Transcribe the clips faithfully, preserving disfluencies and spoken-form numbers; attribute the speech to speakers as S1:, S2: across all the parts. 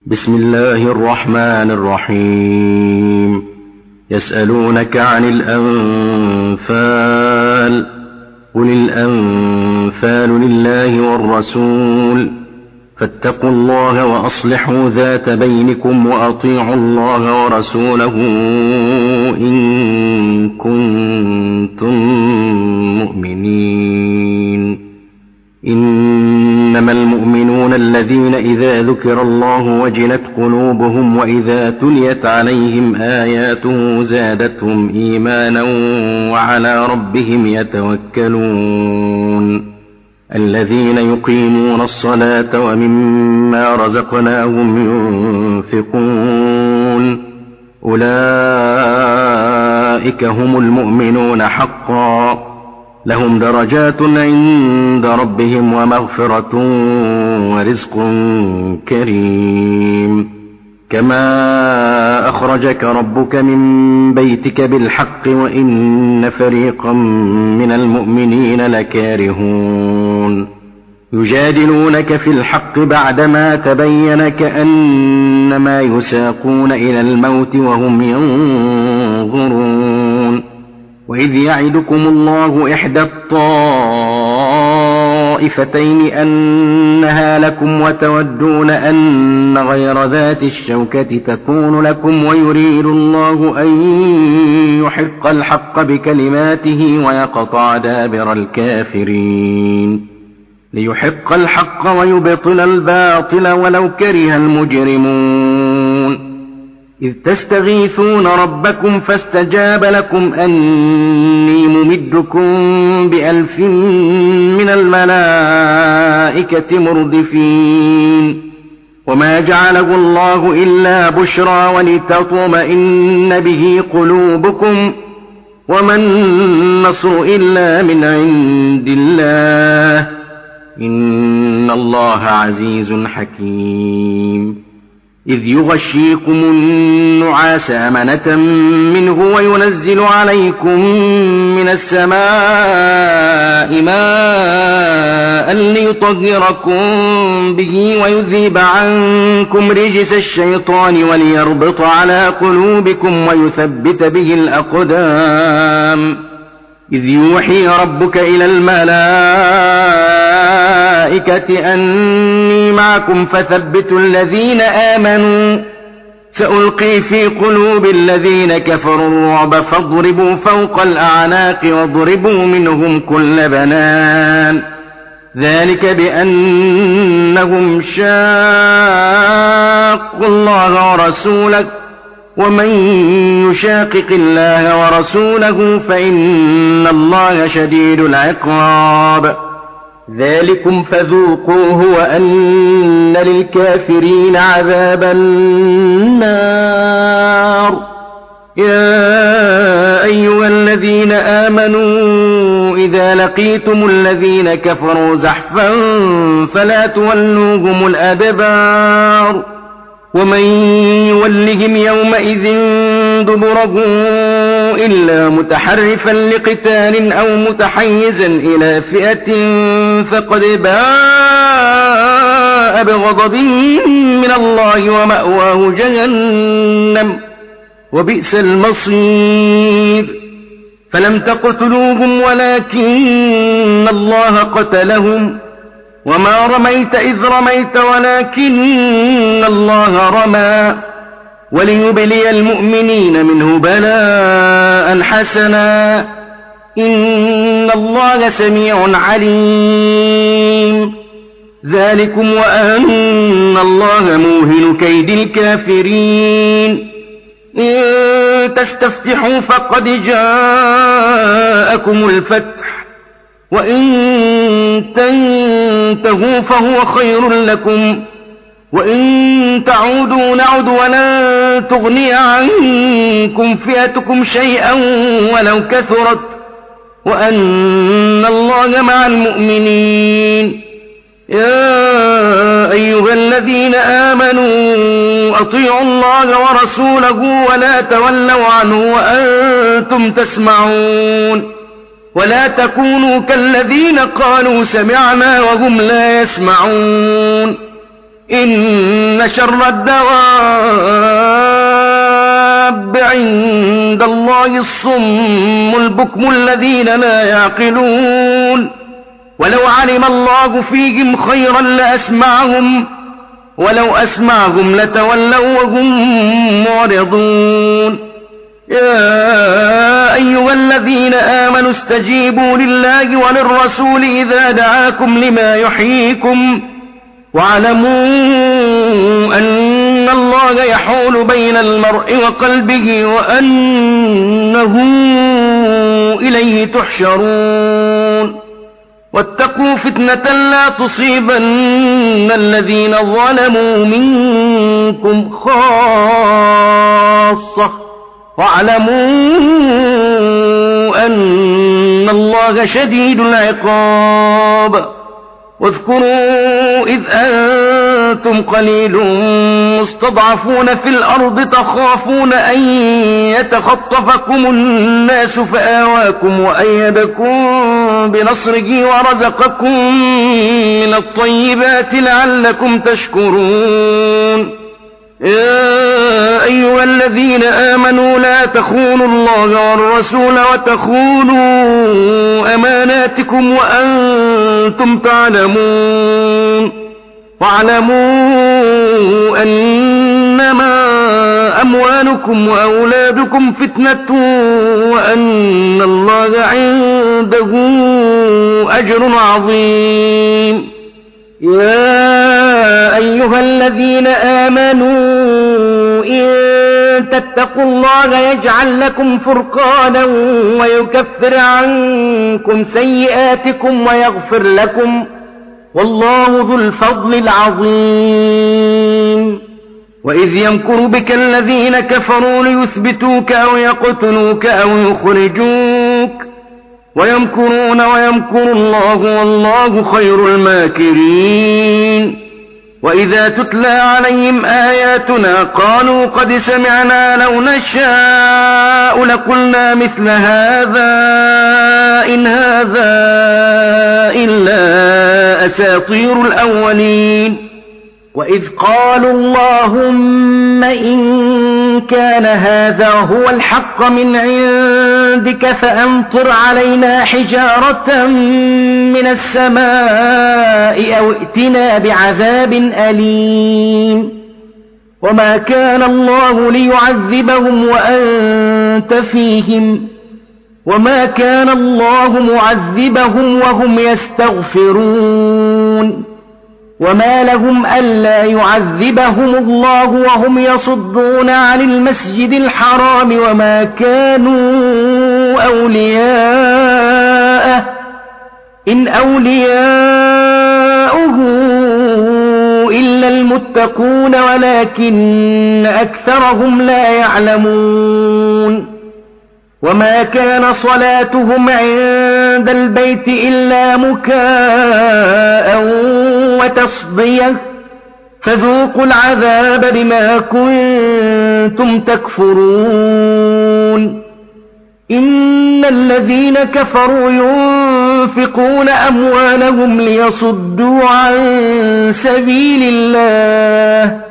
S1: بسم الله الرحمن الرحيم. يسألونك عن الأنفال، قل الأنفال لله والرسول، فاتقوا الله وأصلحوا ذات بينكم وأطيعوا الله ورسوله إن كنتم مؤمنين. إنما المؤمنون الذين إذا ذكر الله وجلت قلوبهم وإذا تليت عليهم آياته زادتهم إيمانا وعلى ربهم يتوكلون. الذين يقيمون الصلاة ومما رزقناهم ينفقون، أولئك هم المؤمنون حقا، لهم درجات عند ربهم ومغفرة ورزق كريم. كما أخرجك ربك من بيتك بالحق وإن فريقا من المؤمنين لكارهون. يجادلونك في الحق بعدما تبين كأنما يساقون إلى الموت وهم ينظرون. وإذ يعدكم الله إحدى الطائفتين أنها لكم وتودون أن غير ذات الشوكة تكون لكم ويريد الله أن يحق الحق بكلماته ويقطع دابر الكافرين، ليحق الحق ويبطل الباطل ولو كره المجرمون. إذ تستغيثون ربكم فاستجاب لكم أني ممدكم بألف من الملائكة مردفين. وما جعله الله إلا بشرى ولتطمئن به قلوبكم، وما النصر إلا من عند الله، إن الله عزيز حكيم. إذ يغشيكم النعاس أمنة منه وينزل عليكم من السماء ماء ليطهركم به ويذهب عنكم رجس الشيطان وليربط على قلوبكم ويثبت به الأقدام. إذ يوحي ربك إلى الملائكة أني معكم فثبتوا الذين آمنوا، سألقي في قلوب الذين كفروا الرعب فاضربوا فوق الأعناق واضربوا منهم كل بنان. ذلك بأنهم شاقوا الله ورسوله، ومن يشاقق الله ورسوله فإن الله شديد العقاب. ذلكم فذوقوه وأن للكافرين عذاب النار. يا أيها الذين آمنوا إذا لقيتم الذين كفروا زحفا فلا تولوهم الأدبار، ومن يولهم يومئذ دبره إلا متحرفا لقتال أو متحيزا إلى فئة فقد باء بغضب من الله ومأواه جهنم وبئس المصير. فلم تقتلوهم ولكن الله قتلهم، وما رميت إذ رميت ولكن الله رمى، وليبلي المؤمنين منه بلاء حسنا، إن الله سميع عليم. ذلكم وأن الله موهن كيد الكافرين. إن تستفتحوا فقد جاءكم الفتح، وإن تنتهوا فهو خير لكم، وإن تعودوا نعد ولن تغني عنكم فئتكم شيئا ولو كثرت، وأن الله مع المؤمنين. يا أيها الذين آمنوا أطيعوا الله ورسوله ولا تولوا عنه وأنتم تسمعون، ولا تكونوا كالذين قالوا سمعنا وهم لا يسمعون. إن شر الدواب عند الله الصم البكم الذين لا يعقلون ولو علم الله فيهم خيرا لأسمعهم ولو أسمعهم لتولوا وهم معرضون يا أيها الذين آمنوا استجيبوا لله وللرسول إذا دعاكم لما يحييكم واعلموا أن الله يحول بين المرء وقلبه وأنه إليه تحشرون واتقوا فتنة لا تصيبن الذين ظلموا منكم خاصة واعلموا أن الله شديد العقاب واذكروا إذ أنتم قليل مستضعفون في الأرض تخافون أن يتخطفكم الناس فآواكم وأيدكم بنصره ورزقكم من الطيبات لعلكم تشكرون يا أيها الذين آمنوا لا تخونوا الله والرسول وتخونوا أماناتكم وأنتم تعلمون واعلموا أنما أموالكم وأولادكم فتنة وأن الله عنده أجر عظيم يا أيها الذين آمنوا إن تتقوا الله يجعل لكم فرقانا ويكفر عنكم سيئاتكم ويغفر لكم والله ذو الفضل العظيم وإذ يمكر بك الذين كفروا ليثبتوك أو يقتلوك أو يخرجوك ويمكرون ويمكر الله والله خير الماكرين وإذا تتلى عليهم آياتنا قالوا قد سمعنا لو نشاء لقلنا مثل هذا إن هذا إلا أساطير الأولين وإذ قالوا اللهم إن كان هذا هو الحق من عندك فأمطر علينا حجارة من السماء أو ائتنا بعذاب أليم وما كان الله ليعذبهم وأنت فيهم وما كان الله معذبهم وهم يستغفرون وما لهم ألا يعذبهم الله وهم يصدون عن المسجد الحرام وما كانوا أولياءه إن أولياؤه إلا المتقون ولكن أكثرهم لا يعلمون وما كان صلاتهم عند البيت إلا مكاء وتصدية فذوقوا العذاب بما كنتم تكفرون إن الذين كفروا ينفقون أموالهم ليصدوا عن سبيل الله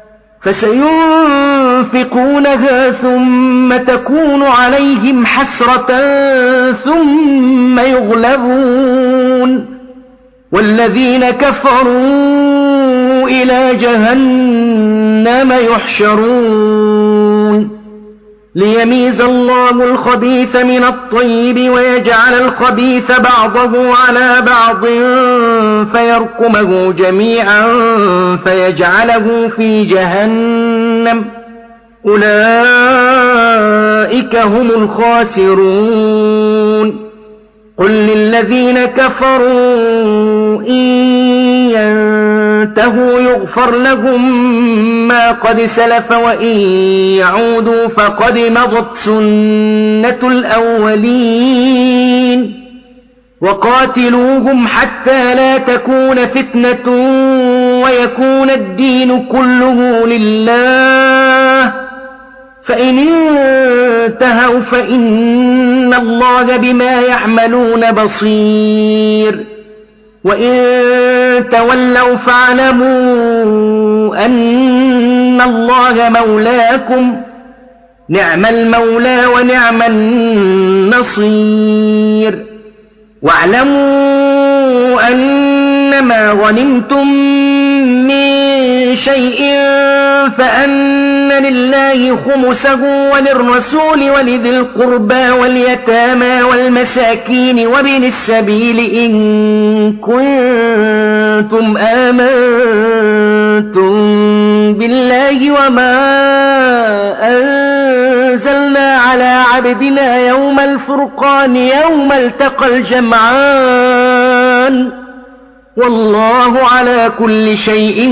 S1: فسينفقونها ثم تكون عليهم حسرة ثم يغلبون والذين كفروا إلى جهنم يحشرون ليميز الله الخبيث من الطيب ويجعل الخبيث بعضه على بعض فيركمه جميعا فيجعله في جهنم أولئك هم الخاسرون قل للذين كفروا إن ينتهوا يغفر لهم ما قد سلف وإن يعودوا فقد مضت سنة الأولين وقاتلوهم حتى لا تكون فتنة ويكون الدين كله لله فإن انتهوا فإن الله بما يعملون بصير وإن
S2: تولوا فاعلموا أن الله مولاكم نعم المولى ونعم النصير واعلموا أنما غنمتم من شيء فأن لله خمسه وللرسول ولذي القربى واليتامى والمساكين وابن السبيل إن كنتم آمنتم بالله وما أنزلنا على عبدنا يوم الفرقان يوم التقى الجمعان والله على كل شيء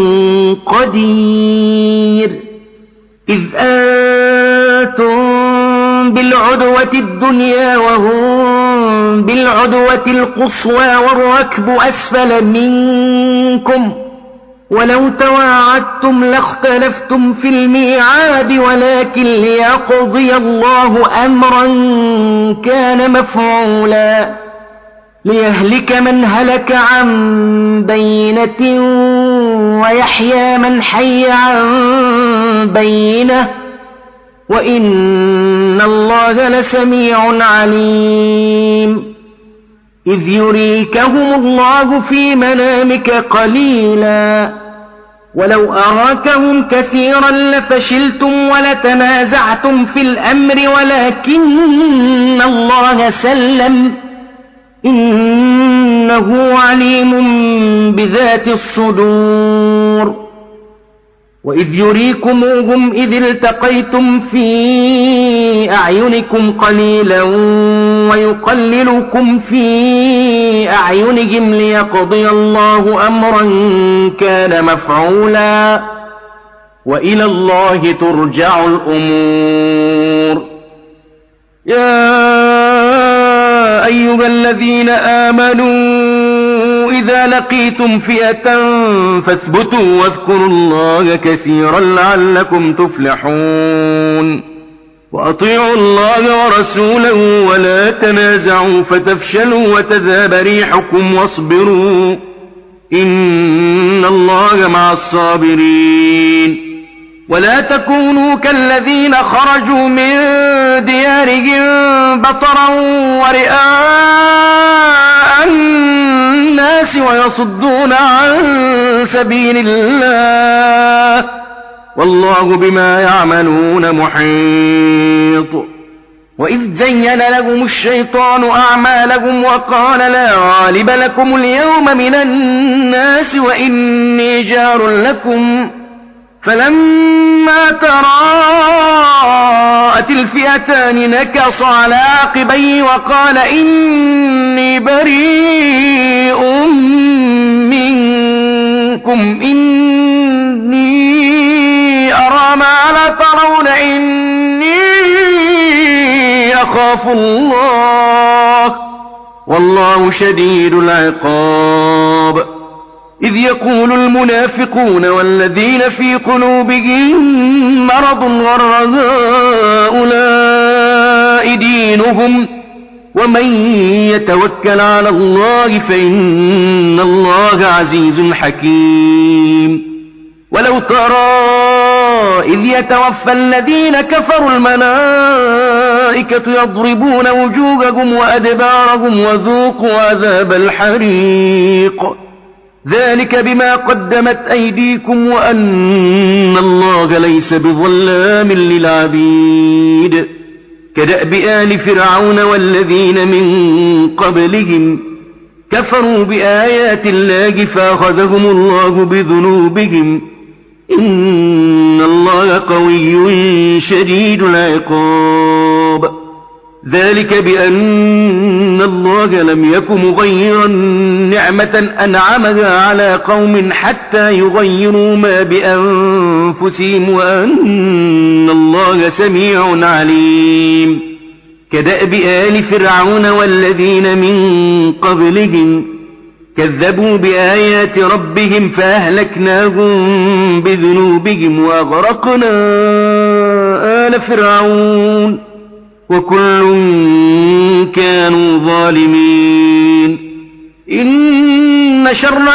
S2: قدير إذ أنتم بالعدوة الدنيا وهم بالعدوة القصوى والركب أسفل منكم ولو تواعدتم لاختلفتم في الميعاد ولكن ليقضي الله أمرا كان مفعولا ليهلك من هلك عن بينة ويحيى من حي عن بينة وإن الله لسميع عليم إذ يريكهم الله في منامك قليلا ولو أراكهم كثيرا لفشلتم ولتنازعتم في الأمر ولكن الله سلم إنه عليم بذات الصدور وإذ يريكموهم إذ التقيتم في أعينكم قليلا ويقللكم في أعينهم ليقضي الله أمرا كان مفعولا وإلى الله ترجع الأمور يا أيها الذين آمنوا إذا لقيتم فئة فاثبتوا واذكروا الله كثيرا لعلكم تفلحون وأطيعوا الله ورسوله ولا تنازعوا فتفشلوا وتذهب ريحكم واصبروا إن الله مع الصابرين ولا تكونوا كالذين خرجوا من ديارهم بطرا ورئاء الناس ويصدون عن سبيل الله والله بما يعملون محيط وإذ زين لهم الشيطان أعمالهم وقال لا غالب لكم اليوم من الناس وإني جار لكم فلما تراءت الفئتان نكص على عقبيه وقال إني بريء منكم إني أرى ما لا ترون إني أخاف الله والله شديد العقاب إذ يقول المنافقون والذين في قلوبهم مرض غر هؤلاء دينهم ومن يتوكل على الله فإن الله عزيز حكيم ولو ترى إذ يتوفى الذين كفروا الملائكة يضربون وجوههم وأدبارهم وذوقوا عذاب الحريق ذلك بما قدمت أيديكم وأن الله ليس بظلام للعبيد كدأب آل فرعون والذين من قبلهم كفروا بآيات الله فأخذهم الله بذنوبهم إن الله قوي شديد العقاب ذلك بأن الله لم يك مغيرا نعمة أنعمها على قوم حتى يغيروا ما بأنفسهم وأن الله سميع عليم كدأب آل فرعون والذين من قبلهم كذبوا بآيات ربهم فأهلكناهم بذنوبهم وأغرقنا آل فرعون وكل كانوا ظالمين إن شر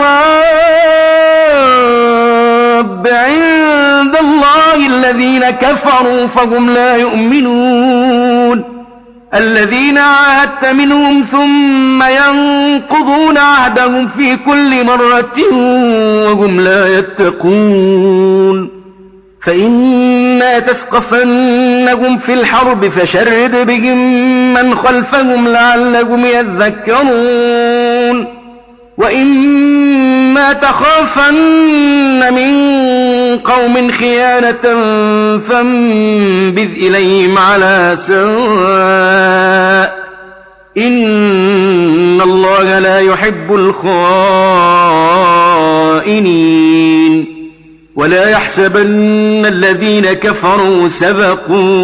S2: الدواب عند الله الذين كفروا فهم لا يؤمنون الذين عاهدت منهم ثم ينقضون عهدهم في كل مرة وهم لا يتقون فإما تثقفنهم في الحرب فشرد بهم من خلفهم لعلهم يذكرون وإما تخافن من قوم خيانة فانبذ إليهم على سواء إن الله لا يحب الخائنين ولا يحسبن الذين كفروا سبقوا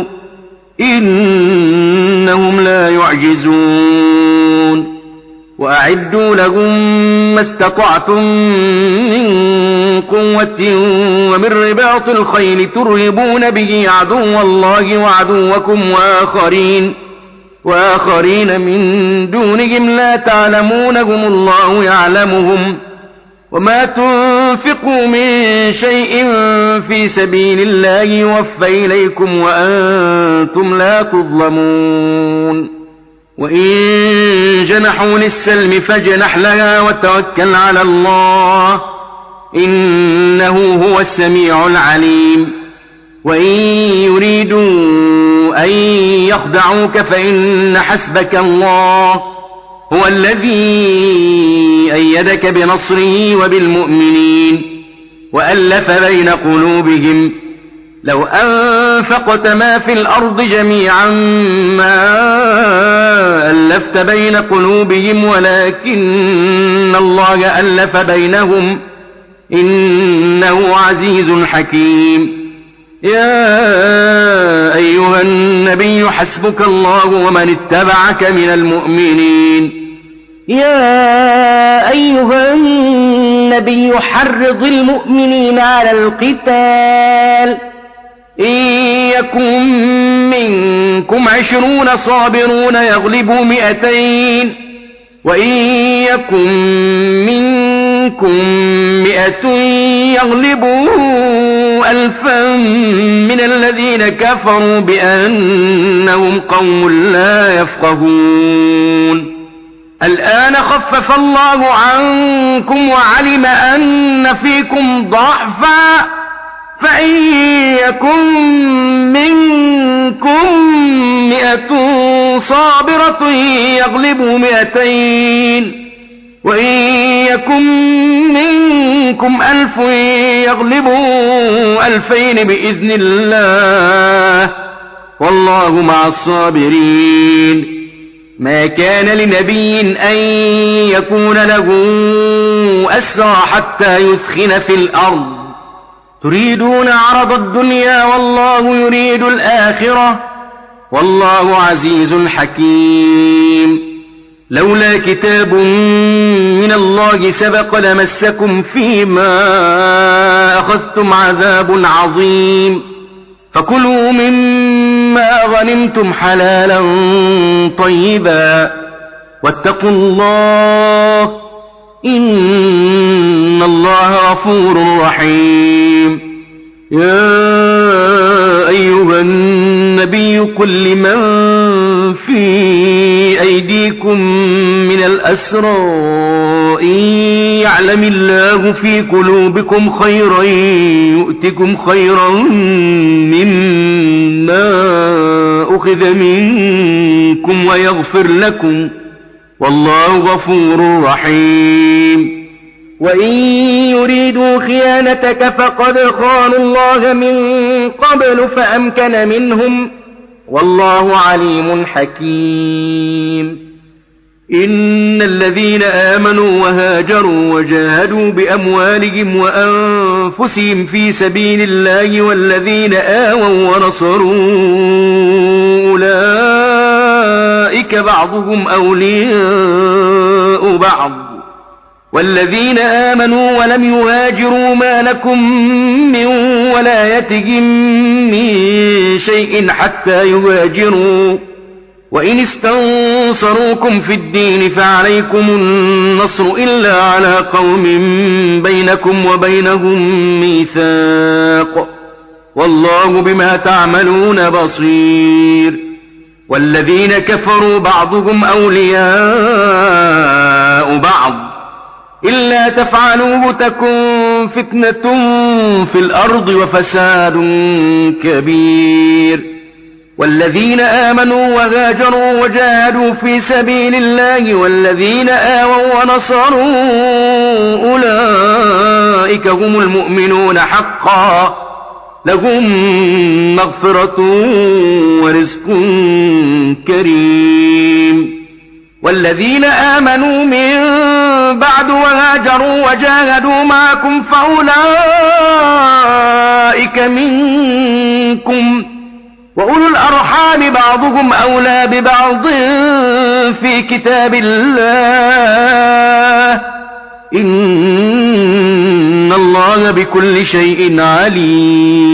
S2: إنهم لا يعجزون وأعدوا لهم ما استطعتم من قوة ومن رباط الخيل ترهبون به عدو الله وعدوكم وآخرين وآخرين من دونهم لا تعلمونهم الله يعلمهم وما تنفقوا من شيء في سبيل الله يوفى إليكم وأنتم لا تظلمون وإن جنحوا للسلم فاجنح لها وتوكل على الله إنه هو السميع العليم وإن يريدوا أن يخدعوك فإن حسبك الله هو الذي أيدك بنصره وبالمؤمنين وألف بين قلوبهم لو أنفقت ما في الأرض جميعا ما ألفت بين قلوبهم ولكن الله ألف بينهم إنه عزيز حكيم يا أيها النبي حسبك الله ومن اتبعك من المؤمنين
S3: يا أيها النبي حرض المؤمنين على القتال إن يكن منكم عشرون صابرون يغلبوا مئتين وإن يكن منكم مئة يغلبوا ألفا من الذين كفروا بأنهم قوم لا يفقهون الآن خفف الله عنكم وعلم أن فيكم ضعفا فإن يكن منكم مئة صابرة يغلبوا مئتين وإن يكن منكم ألف يغلبوا ألفين بإذن الله والله مع الصابرين ما كان لنبي أن يكون له أسرى حتى يثخن في الأرض تريدون عرض الدنيا والله يريد الآخرة والله عزيز حكيم لولا كتاب من الله سبق لمسكم فيما أخذتم عذاب عظيم فكلوا مما غنمتم حلالا طيبا واتقوا الله إن الله غفور رحيم يا أيها النبي قل لمن في أيديكم من الأسرى إن يعلم الله في قلوبكم خيرا يؤتكم خيرا مما أخذ منكم ويغفر لكم والله غفور رحيم وإن يريدوا خيانتك فقد خانوا الله من قبل فأمكن منهم والله عليم حكيم
S2: إن الذين آمنوا وهاجروا وجاهدوا بأموالهم وأنفسهم في سبيل الله والذين آووا ونصروا أولئك بعضهم أولياء بعض والذين آمنوا ولم يهاجروا ما لكم من ولايتهم من شيء حتى يهاجروا
S3: وإن استنصروكم في الدين فعليكم النصر إلا على قوم بينكم وبينهم ميثاق والله بما تعملون بصير والذين كفروا بعضهم أولياء بعض إلا تفعلوه تكن فتنة في الأرض وفساد كبير والذين آمنوا وهاجروا وجاهدوا في سبيل الله والذين آووا ونصروا أولئك هم المؤمنون حقا لهم مغفرة ورزق كريم والذين آمنوا من بعد وهاجروا وجاهدوا معكم فأولئك منكم وأولو الأرحام بعضهم أولى ببعض في كتاب الله إن الله بكل شيء عليم